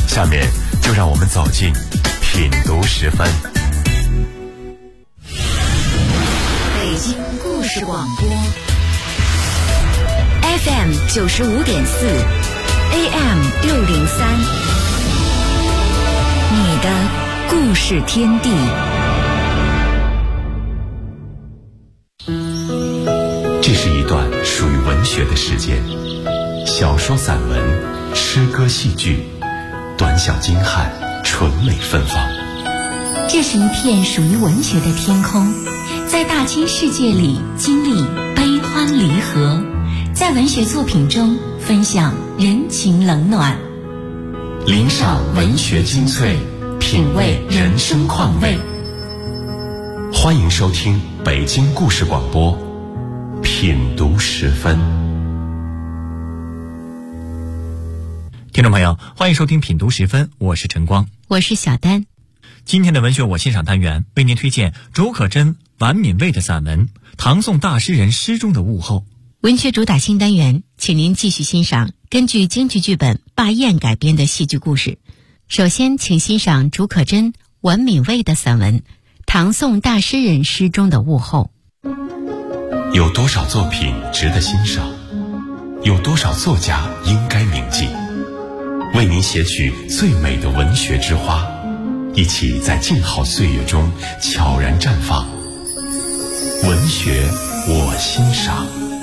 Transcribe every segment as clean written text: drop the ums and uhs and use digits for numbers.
下面就让我们走进品读时分。 北京故事广播 FM 95.4 AM 603，你的故事天地。 这是一段属于文学的时间，小说、散文、诗歌、戏剧，短小精悍，纯美芬芳。 这是一片属于文学的天空，在大千世界里经历悲欢离合，在文学作品中分享人情冷暖， 聆赏文学精粹，品味人生况味。欢迎收听北京故事广播品读时分。 听众朋友，欢迎收听品读时分，我是陈光， 我是小丹。 今天的文学我欣赏单元为您推荐竺可桢、王敏蔚的散文《唐宋大诗人诗中的物候》。 文学主打新单元，请您继续欣赏根据京剧剧本《霸艳》改编的戏剧故事。首先请欣赏竺可桢、王敏蔚的散文《唐宋大诗人诗中的物候》。 有多少作品值得欣赏？有多少作家应该铭记？为您写取最美的文学之花，一起在静好岁月中悄然绽放。文学我欣赏。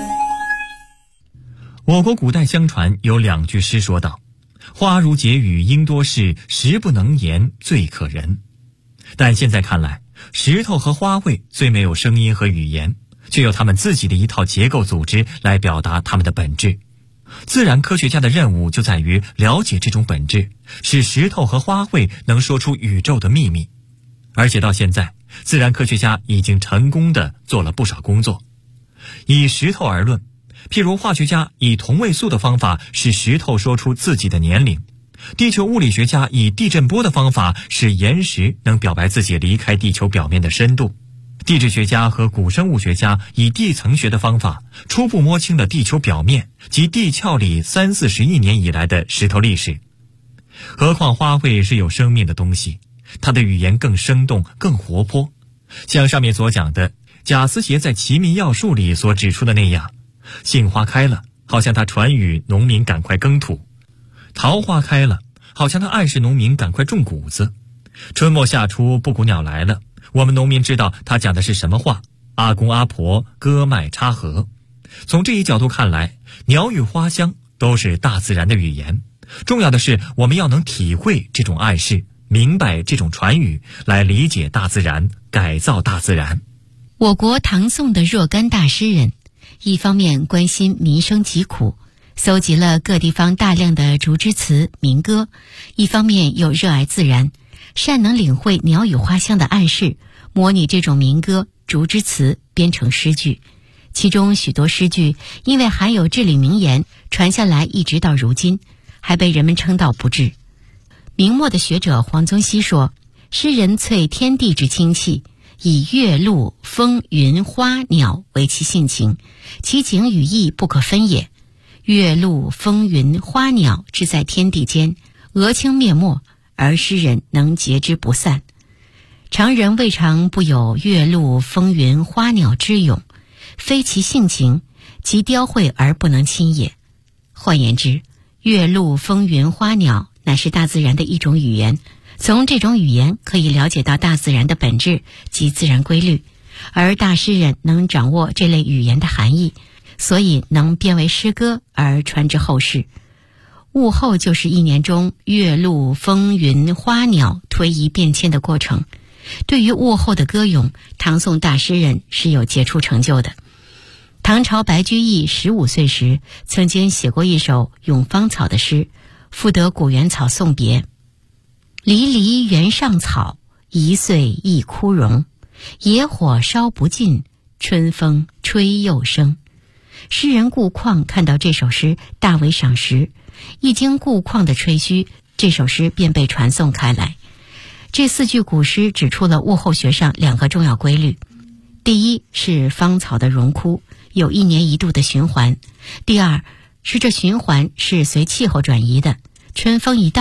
我国古代相传有两句诗说道：花如解语应多事，实不能言最可人。但现在看来，石头和花卉虽没有声音和语言，却有他们自己的一套结构组织来表达他们的本质。自然科学家的任务就在于了解这种本质，使石头和花卉能说出宇宙的秘密。而且到现在，自然科学家已经成功地做了不少工作。以石头而论，譬如化学家以同位素的方法使石头说出自己的年龄，地球物理学家以地震波的方法使岩石能表白自己离开地球表面的深度，地质学家和古生物学家以地层学的方法初步摸清了地球表面及地壳里30-40亿年以来的石头历史。何况花卉是有生命的东西，它的语言更生动更活泼，像上面所讲的贾思勰在《齐民要术》里所指出的那样，杏花开了，好像它传语农民赶快耕土；桃花开了，好像它暗示农民赶快种谷子；春末夏初布谷鸟来了，我们农民知道他讲的是什么话，阿公阿婆割麦插禾。从这一角度看来，鸟语花香都是大自然的语言，重要的是我们要能体会这种暗示，明白这种传语，来理解大自然，改造大自然。 我国唐宋的若干大诗人，一方面关心民生疾苦，搜集了各地方大量的竹枝词民歌，一方面又热爱自然，善能领会鸟语花香的暗示，模拟这种民歌竹枝词编成诗句。其中许多诗句因为含有至理名言，传下来一直到如今，还被人们称道不至。明末的学者黄宗羲说，诗人萃天地之清气，以月露风云花鸟为其性情，其景与意不可分也。月露风云花鸟之在天地间，俄顷灭没，而诗人能节之不散。常人未尝不有月露风云花鸟之咏，非其性情，其雕绘而不能亲也。换言之，月露风云花鸟乃是大自然的一种语言，从这种语言可以了解到大自然的本质及自然规律，而大诗人能掌握这类语言的含义，所以能编为诗歌而传至后世。物候就是一年中月露风云花鸟推移变迁的过程。对于物候的歌咏，唐宋大诗人是有杰出成就的。唐朝白居易15岁时曾经写过一首咏芳草的诗，赋得古原草送别。离离原上草，一岁一枯荣。野火烧不尽，春风吹又生。诗人顾况看到这首诗大为赏识，一经顾况的吹嘘，这首诗便被传颂开来。这4句古诗指出了物候学上2个重要规律：第一是芳草的荣枯有1年1度的循环；第二是这循环是随气候转移的，春风一到，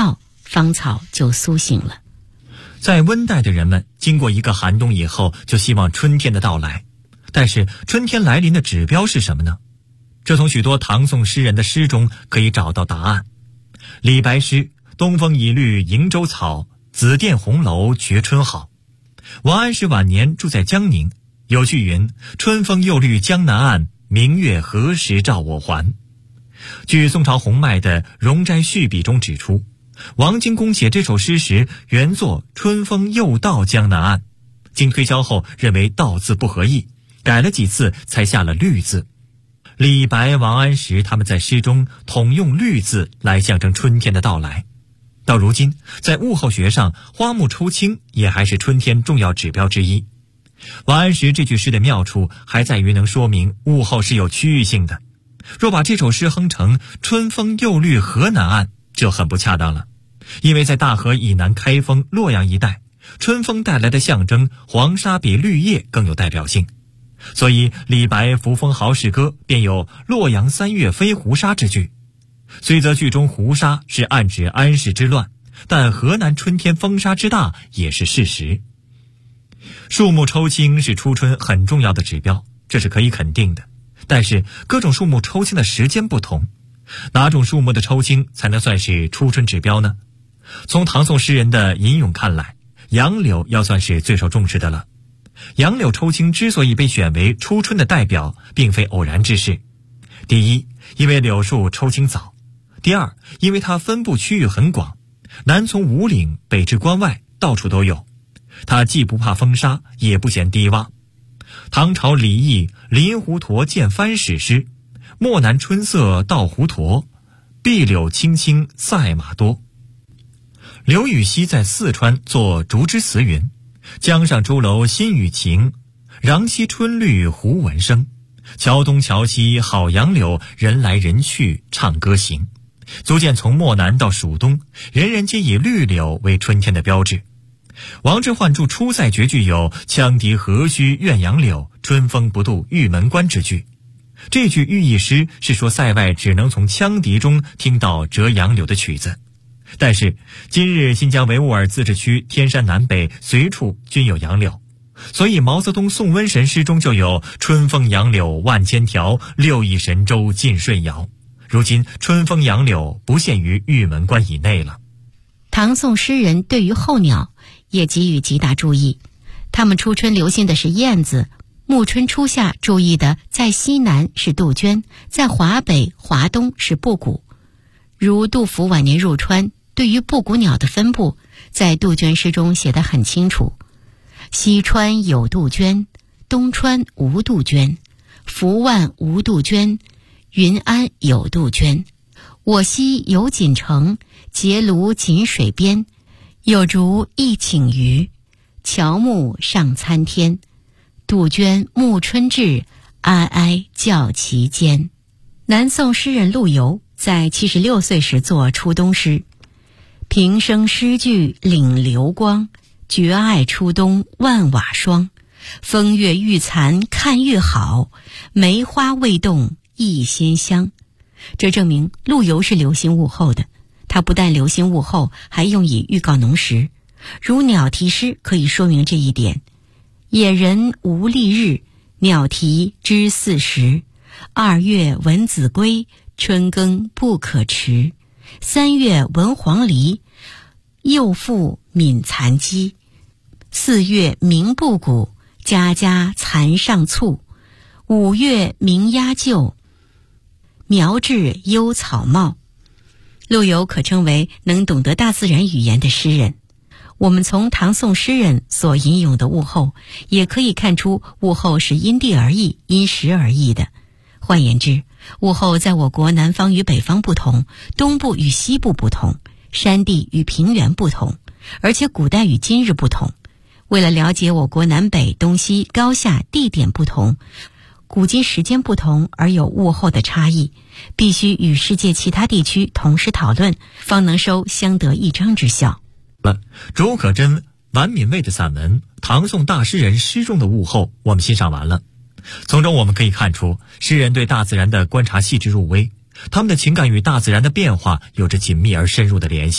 芳草就苏醒了。 在温带的人们经过一个寒冬以后，就希望春天的到来。但是春天来临的指标是什么呢？这从许多唐宋诗人的诗中可以找到答案。李白诗东风已绿迎州草，紫殿红楼觉春好。王安石晚年住在江宁，有句云：春风又绿江南岸，明月何时照我还。据宋朝洪迈的《容斋序笔》中指出，王荆公写这首诗时原作春风又到江南岸，经推敲后认为到字不合意，改了几次才下了绿字。李白、王安石他们在诗中统用绿字来象征春天的到来。到如今，在物候学上，花木抽青也还是春天重要指标之一。王安石这句诗的妙处还在于能说明物候是有区域性的。若把这首诗哼成春风又绿河南岸，就很不恰当了，因为在大河以南开封、洛阳一带，春风带来的象征黄沙比绿叶更有代表性，所以李白《扶风豪士歌》便有洛阳3月飞胡沙之句。虽则剧中胡沙是暗指安史之乱，但河南春天风沙之大也是事实。树木抽青是初春很重要的指标，这是可以肯定的。但是各种树木抽青的时间不同，哪种树木的抽青才能算是初春指标呢？从唐宋诗人的吟咏看来，杨柳要算是最受重视的了。杨柳抽青之所以被选为初春的代表，并非偶然之事。第一，因为柳树抽青早；第二，因为它分布区域很广，南从五岭，北至关外，到处都有。它既不怕风沙，也不嫌低洼。唐朝李益《临湖沱见番史》诗：漠南春色到湖沱，碧柳青青赛马多。刘禹锡在四川作竹枝词云：江上朱楼新雨晴，穰溪春绿胡闻声。桥东桥西好杨柳，人来人去唱歌行。足见从漠南到蜀东，人人皆以绿柳为春天的标志。王之涣著出塞绝句有羌笛何须怨杨柳，春风不度玉门关之句。这句寓意诗是说塞外只能从羌笛中听到折杨柳的曲子。但是今日新疆维吾尔自治区天山南北随处均有杨柳，所以毛泽东送瘟神诗中就有春风杨柳万千条，六亿神州尽舜尧。如今春风杨柳不限于玉门关以内了。 唐宋诗人对于候鸟也给予极大注意，他们初春留心的是燕子，暮春初夏注意的在西南是杜鹃，在华北华东是布谷。如杜甫晚年入川，对于布谷鸟的分布在杜鹃诗中写得很清楚：西川有杜鹃，东川无杜鹃，福万无杜鹃，云安有杜鹃。我西有锦城，结庐锦水边，有竹一顷余，乔木上参天。杜鹃暮春至，哀哀叫其间。南宋诗人陆游在76岁时作初冬诗：平生诗句领流光，绝爱初冬万瓦霜。风月愈残看愈好，梅花未动一鲜香。这证明陆游是留心物候的，他不但留心物候，还用以预告农时。如鸟题诗可以说明这一点：野人无历日，鸟题知四时。2月闻子归，春耕不可迟。3月闻黄鹂，幼妇悯残鸡。4月鸣布谷，家家蚕上簇。5月鸣鸦厩，苗至幽草茂。陆游可称为能懂得大自然语言的诗人。我们从唐宋诗人所吟咏的物候，也可以看出物候是因地而异、因时而异的。换言之，物候在我国南方与北方不同，东部与西部不同，山地与平原不同，而且古代与今日不同。为了了解我国南北东西高下地点不同，古今时间不同而有物候的差异，必须与世界其他地区同时讨论，方能收相得益彰之效。 竺可桢、王敏蔚的散文《唐宋大诗人诗中的物候》我们欣赏完了。从中我们可以看出，诗人对大自然的观察细致入微，他们的情感与大自然的变化有着紧密而深入的联系。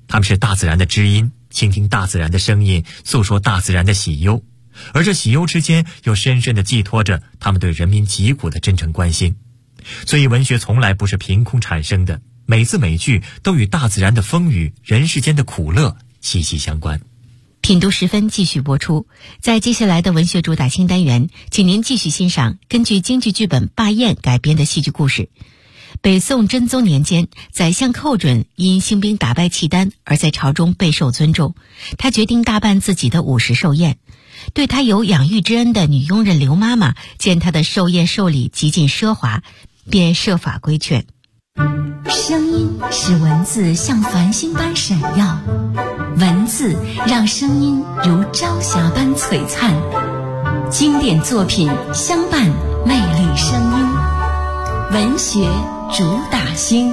他们是大自然的知音，倾听大自然的声音，诉说大自然的喜忧，而这喜忧之间又深深地寄托着他们对人民疾苦的真诚关心。所以文学从来不是凭空产生的，每字每句都与大自然的风雨、人世间的苦乐息息相关。 品读时分继续播出，在接下来的文学主打新单元，请您继续欣赏根据京剧剧本《霸宴》改编的戏剧故事。北宋真宗年间，宰相寇准因兴兵打败契丹而在朝中备受尊重，他决定大办自己的午时寿宴。对他有养育之恩的女佣人刘妈妈见他的寿宴寿礼极尽奢华，便设法规劝。 声音使文字像繁星般闪耀，文字让声音如朝霞般璀璨，经典作品相伴魅力声音，文学主打星。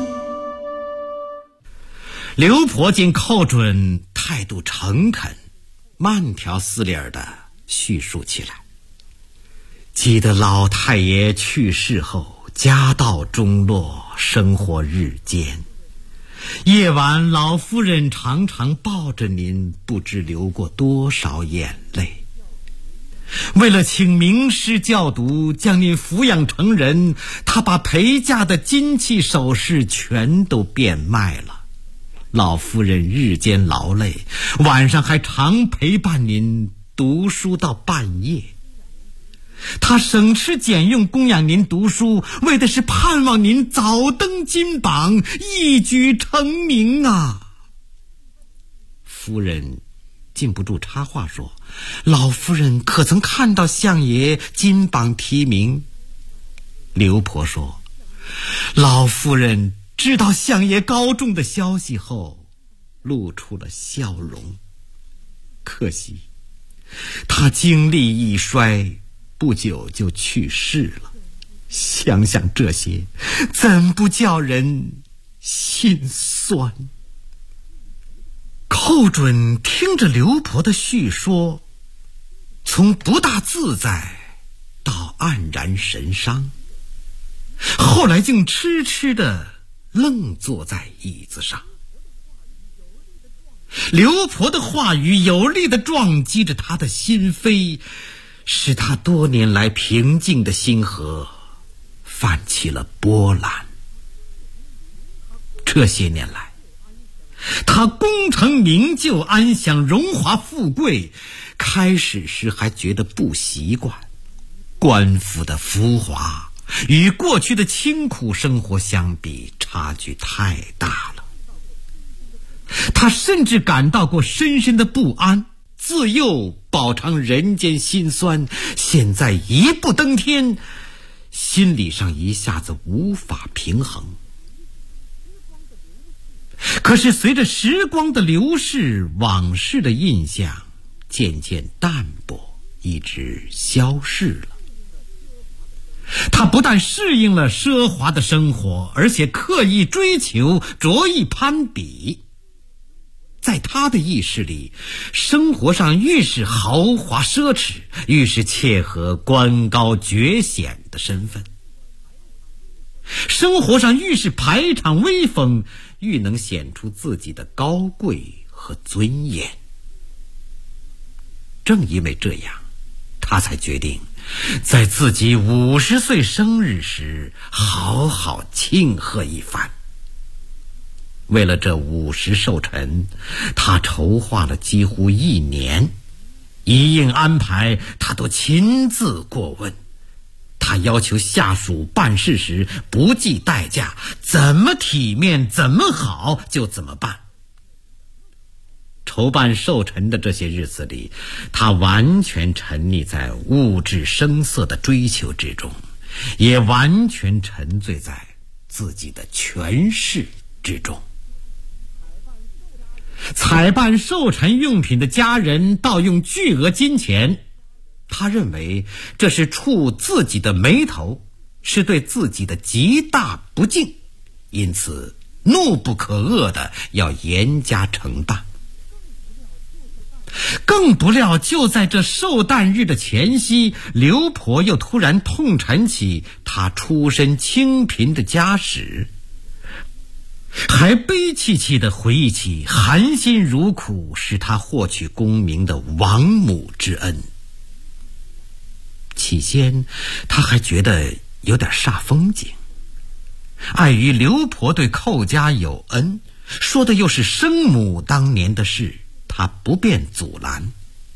刘婆见寇准态度诚恳，慢条斯理地叙述起来。记得老太爷去世后，家道中落，生活日艰。夜晚老夫人常常抱着您，不知流过多少眼泪。为了请名师教读，将您抚养成人，他把陪嫁的金器首饰全都变卖了。老夫人日间劳累，晚上还常陪伴您读书到半夜。他省吃俭用供养您读书，为的是盼望您早登金榜，一举成名啊！夫人禁不住插话说：“老夫人可曾看到相爷金榜题名？”刘婆说：“老夫人知道相爷高中的消息后，露出了笑容。可惜他精力一衰，不久就去世了。想想这些，怎不叫人心酸？”寇准听着刘婆的叙说，从不大自在到黯然神伤，后来竟痴痴地愣坐在椅子上。刘婆的话语有力地撞击着他的心扉，使他多年来平静的心河泛起了波澜。这些年来，他功成名就，安享荣华富贵，开始时还觉得不习惯，官府的浮华与过去的清苦生活相比，差距太大了。他甚至感到过深深的不安，自幼饱尝人间辛酸，现在一步登天，心理上一下子无法平衡。可是随着时光的流逝，往事的印象渐渐淡薄，一直消逝了。他不但适应了奢华的生活，而且刻意追求，着意攀比。在他的意识里，生活上愈是豪华奢侈，愈是切合官高爵显的身份；生活上愈是排场威风，愈能显出自己的高贵和尊严。正因为这样，他才决定在自己50岁生日时好好庆贺一番。为了这50寿辰，他筹划了几乎1年，一应安排他都亲自过问。他要求下属办事时不计代价，怎么体面怎么好就怎么办。筹办寿辰的这些日子里，他完全沉溺在物质声色的追求之中，也完全沉醉在自己的权势之中。采办寿辰用品的家人盗用巨额金钱，他认为这是触自己的眉头，是对自己的极大不敬，因此怒不可遏的要严加惩办。更不料就在这寿诞日的前夕，刘婆又突然痛陈起她出身清贫的家史。 还悲戚戚地回忆起含辛茹苦使他获取功名的王母之恩。起先他还觉得有点煞风景，碍于刘婆对寇家有恩，说的又是生母当年的事，他不便阻拦。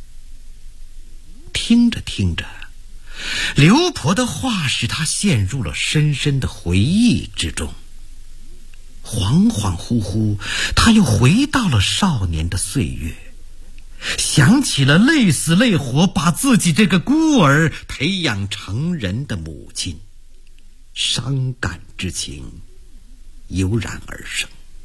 听着听着，刘婆的话使他陷入了深深的回忆之中。恍恍惚惚，他又回到了少年的岁月，想起了累死累活把自己这个孤儿培养成人的母亲，伤感之情油然而生。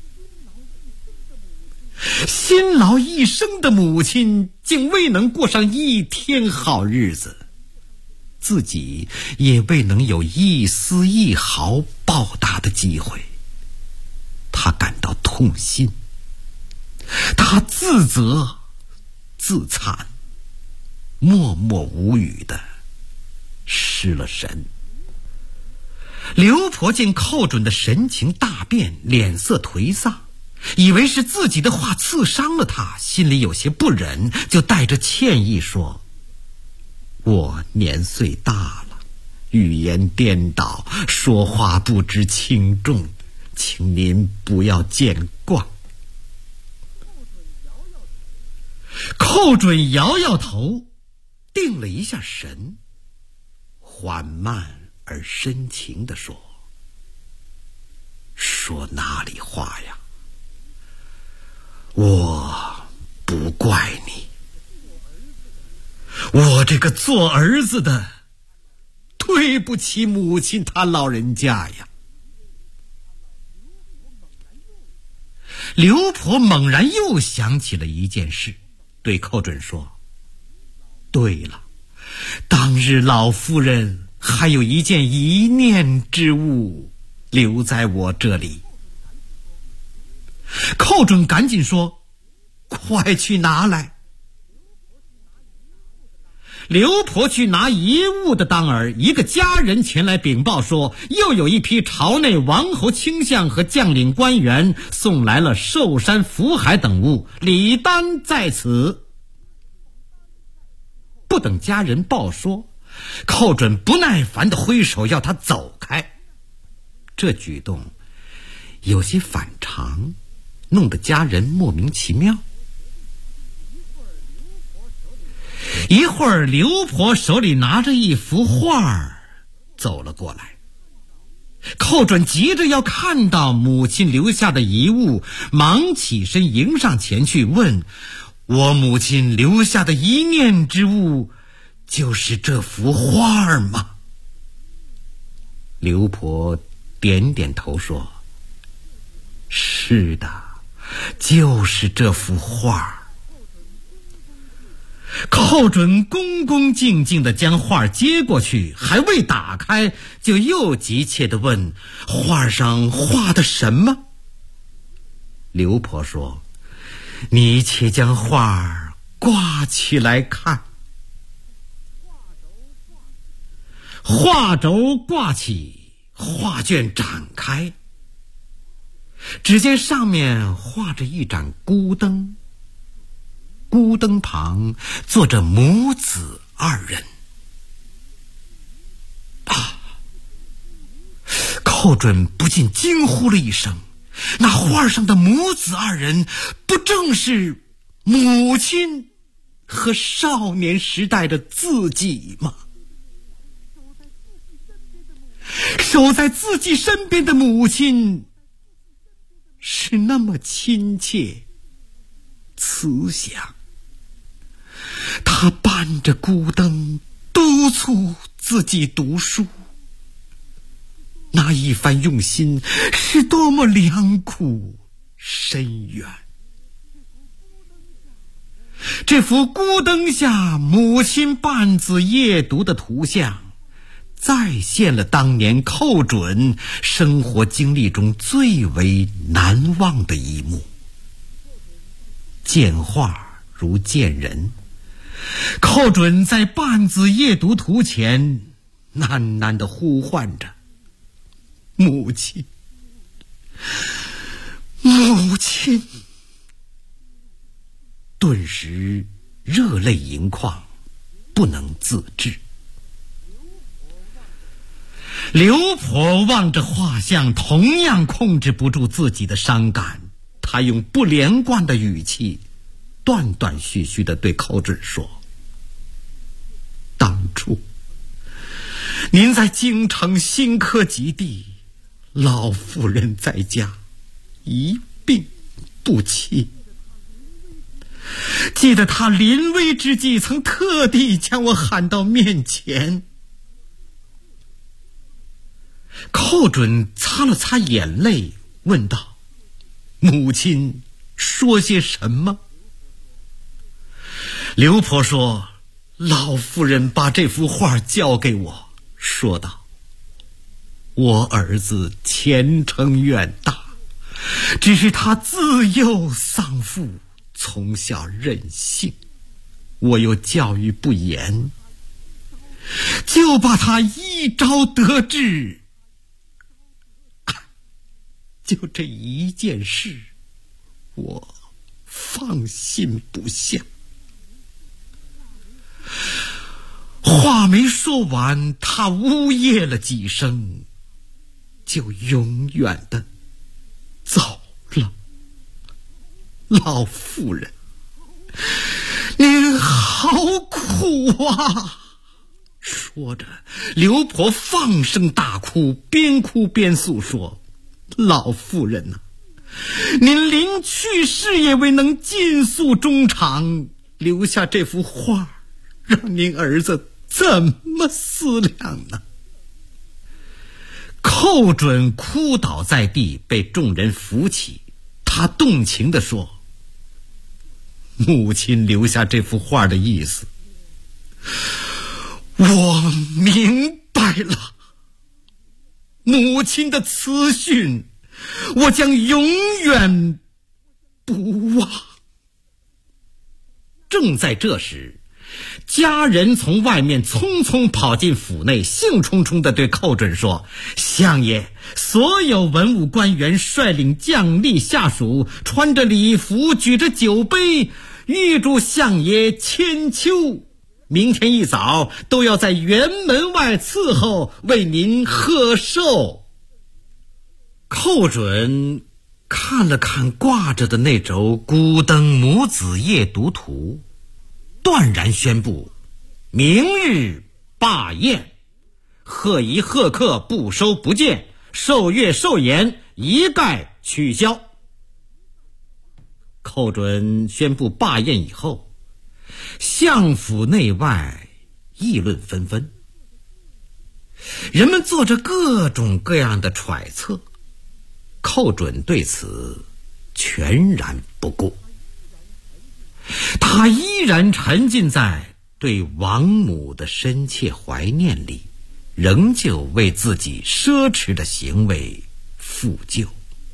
辛劳一生的母亲竟未能过上一天好日子，自己也未能有一丝一毫报答的机会，他感到痛心，他自责自惭，默默无语的失了神。刘婆见寇准的神情大变，脸色颓丧，以为是自己的话刺伤了他，心里有些不忍，就带着歉意说：我年岁大了，语言颠倒，说话不知轻重，请您不要见惯。寇准摇摇头，定了一下神，缓慢而深情地说：说哪里话呀，我不怪你，我这个做儿子的对不起母亲她老人家呀。刘婆猛然又想起了一件事，对寇准说：对了，当日老夫人还有一件遗念之物留在我这里。寇准赶紧说：快去拿来。刘婆去拿遗物的当儿，一个家人前来禀报说，又有一批朝内王侯卿相和将领官员送来了寿山福海等物，礼单在此。不等家人报说，寇准不耐烦地挥手要他走开。这举动有些反常，弄得家人莫名其妙。一会儿刘婆手里拿着一幅画走了过来，寇准急着要看到母亲留下的遗物，忙起身迎上前去问：我母亲留下的一念之物就是这幅画吗？刘婆点点头说：是的，就是这幅画。寇准恭恭敬敬地将画接过去，还未打开，就又急切地问：画上画的什么？刘婆说：你且将画挂起来看。画轴挂起，画卷展开，只见上面画着一盏孤灯，孤灯旁坐着母子二人。寇准不禁惊呼了一声，那画上的母子二人不正是母亲和少年时代的自己吗？守在自己身边的母亲是那么亲切慈祥，他伴着孤灯督促自己读书，那一番用心是多么良苦深远。这幅孤灯下母亲伴子夜读的图像，再现了当年寇准生活经历中最为难忘的一幕。见画如见人，寇准在伴子夜读图前喃喃地呼唤着：母亲， 母亲！顿时热泪盈眶，不能自制。刘婆望着画像，同样控制不住自己的伤感，她用不连贯的语气断断续续地对寇准说：当初您在京城新科及第，老夫人在家一病不起，记得他临危之际曾特地将我喊到面前。寇准擦了擦眼泪，问道：母亲说些什么？刘婆说：老夫人把这幅画交给我，说道：我儿子前程远大，只是他自幼丧父，从小任性，我又教育不严，就把他一朝得志。就这一件事，我放心不下。话没说完，他呜咽了几声，就永远的走了。老夫人，您好苦啊！说着，刘婆放声大哭，边哭边诉说：老夫人呐，您临去世也未能尽诉衷肠，留下这幅画，让您儿子怎么思量呢？寇准哭倒在地，被众人扶起。他动情地说：母亲留下这幅画的意思，我明白了。母亲的慈训，我将永远不忘。正在这时，家人从外面匆匆跑进府内，兴冲冲地对寇准说：相爷，所有文武官员率领将吏下属，穿着礼服，举着酒杯，预祝相爷千秋。明天一早都要在辕门外伺候，为您贺寿。寇准看了看挂着的那轴孤灯母子夜读图，断然宣布：明日罢宴，贺仪贺客不收不见，寿乐寿筵一概取消。寇准宣布罢宴以后，相府内外议论纷纷，人们做着各种各样的揣测，寇准对此全然不顾。他依然沉浸在对亡母的深切怀念里，仍旧为自己奢侈的行为负疚。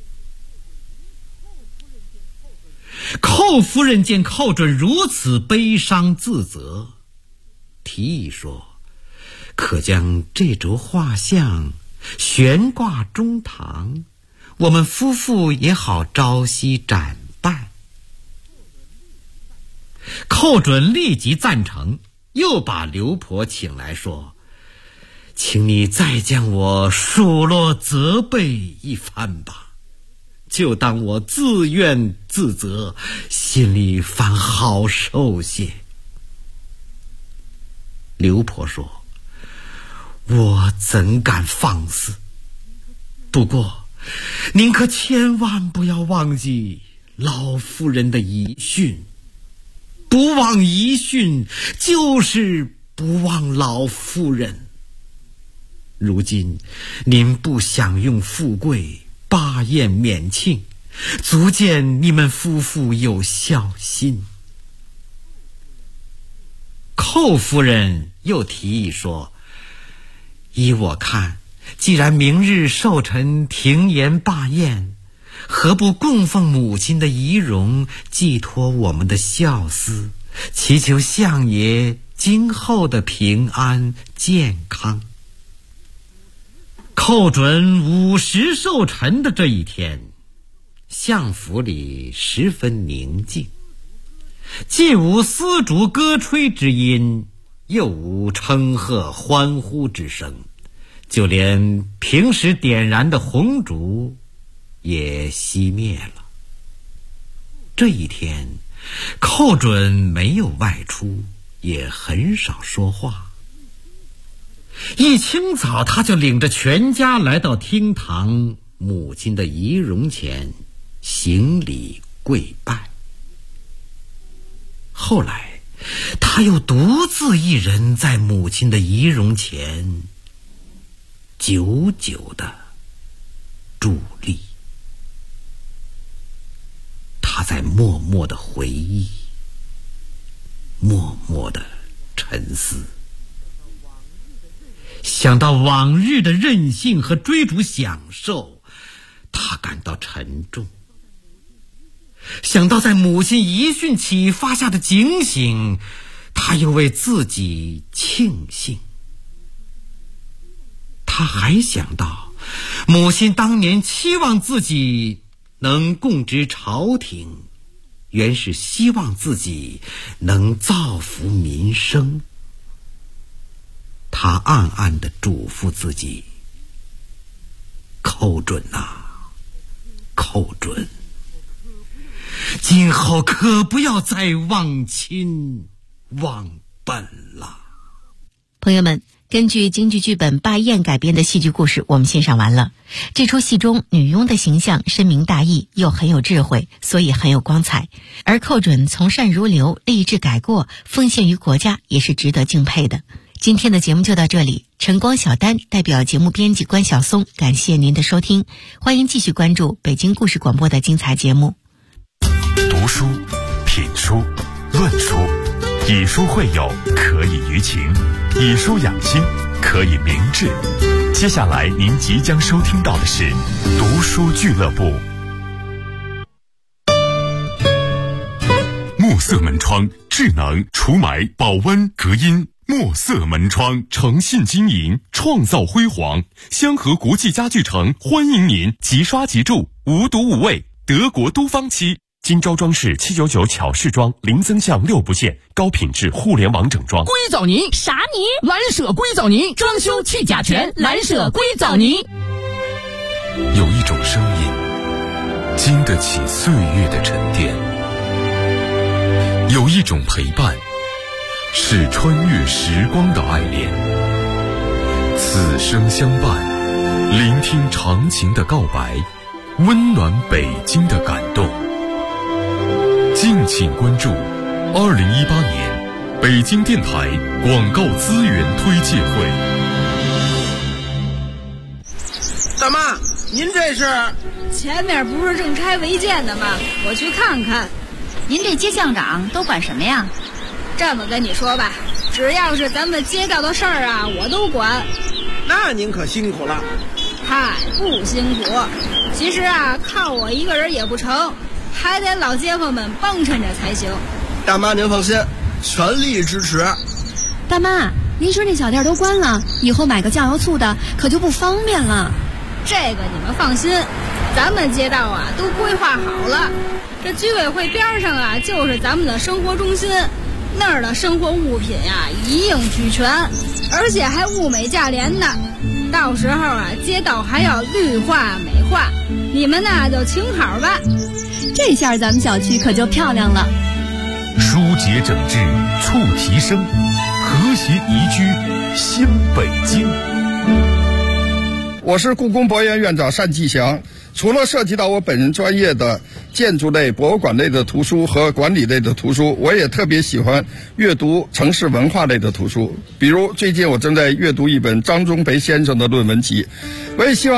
寇夫人见寇准如此悲伤自责，提议说：可将这轴画像悬挂中堂，我们夫妇也好朝夕展拜。寇准立即赞成，又把刘婆请来说：请你再将我数落责备一番吧，就当我自怨自责，心里反好受些。刘婆说：我怎敢放肆，不过您可千万不要忘记老夫人的遗训，不忘遗训就是不忘老夫人。如今您不享用富贵，罢宴免庆，足见你们夫妇有孝心。寇夫人又提议说：依我看，既然明日寿辰停筵罢宴，何不供奉母亲的遗容，寄托我们的孝思，祈求相爷今后的平安健康。寇准50寿辰的这一天， 相府里十分宁静，既无丝竹歌吹之音，又无称贺欢呼之声，就连平时点燃的红烛也熄灭了。这一天，寇准没有外出，也很少说话。一清早，他就领着全家来到厅堂母亲的仪容前行礼跪拜。后来他又独自一人在母亲的仪容前久久地伫立。他在默默地回忆，默默地沉思，想到往日的任性和追逐享受，他感到沉重；想到在母亲遗训启发下的警醒，他又为自己庆幸。他还想到母亲当年期望自己能供职朝廷，原是希望自己能造福民生。他暗暗地嘱咐自己：寇准啊，寇准，今后可不要再忘亲忘本了。 朋友们，根据京剧剧本《霸宴》改编的戏剧故事我们欣赏完了。这出戏中女佣的形象深明大义，又很有智慧，所以很有光彩。而寇准从善如流，立志改过，奉献于国家，也是值得敬佩的。今天的节目就到这里，晨光小丹代表节目编辑关晓松，感谢您的收听，欢迎继续关注北京故事广播的精彩节目。 读书、品书、论书，以书会友，可以娱情；以书养心，可以明志。接下来您即将收听到的是读书俱乐部。墨色门窗，智能除霾、保温、隔音。墨色门窗，诚信经营，创造辉煌。香河国际家具城欢迎您，即刷即住，无毒无味，德国都方漆。金招装饰799巧饰装，零增项6不限，高品质互联网整装。 硅藻泥啥泥？蓝舍硅藻泥，装修去甲醛，蓝舍硅藻泥。 有一种声音，经得起岁月的沉淀；有一种陪伴，是穿越时光的爱恋。此生相伴，聆听长情的告白，温暖北京的感动。敬请关注2018年北京电台广告资源推介会。 大妈，您这是？ 前面不是正拆违建的吗？我去看看。 您这街巷长都管什么呀？ 这么跟你说吧，只要是咱们街道的事儿啊，我都管。 那您可辛苦了。 嗨，不辛苦。其实啊，靠我一个人也不成，还得老街坊们帮衬着才行。 大妈您放心，全力支持。 大妈，您说那小店都关了，以后买个酱油醋的可就不方便了。 这个你们放心，咱们街道啊都规划好了。这居委会边上啊就是咱们的生活中心，那儿的生活物品呀一应俱全，而且还物美价廉呢。到时候啊街道还要绿化美化，你们呢就请好吧。 这下咱们小区可就漂亮了。 疏解整治促提升，和谐宜居新北京。 我是故宫博物院院长单霁翔。除了涉及到我本人专业的建筑类、博物馆类的图书和管理类的图书，我也特别喜欢阅读城市文化类的图书。比如最近我正在阅读一本张忠培先生的论文集，我也希望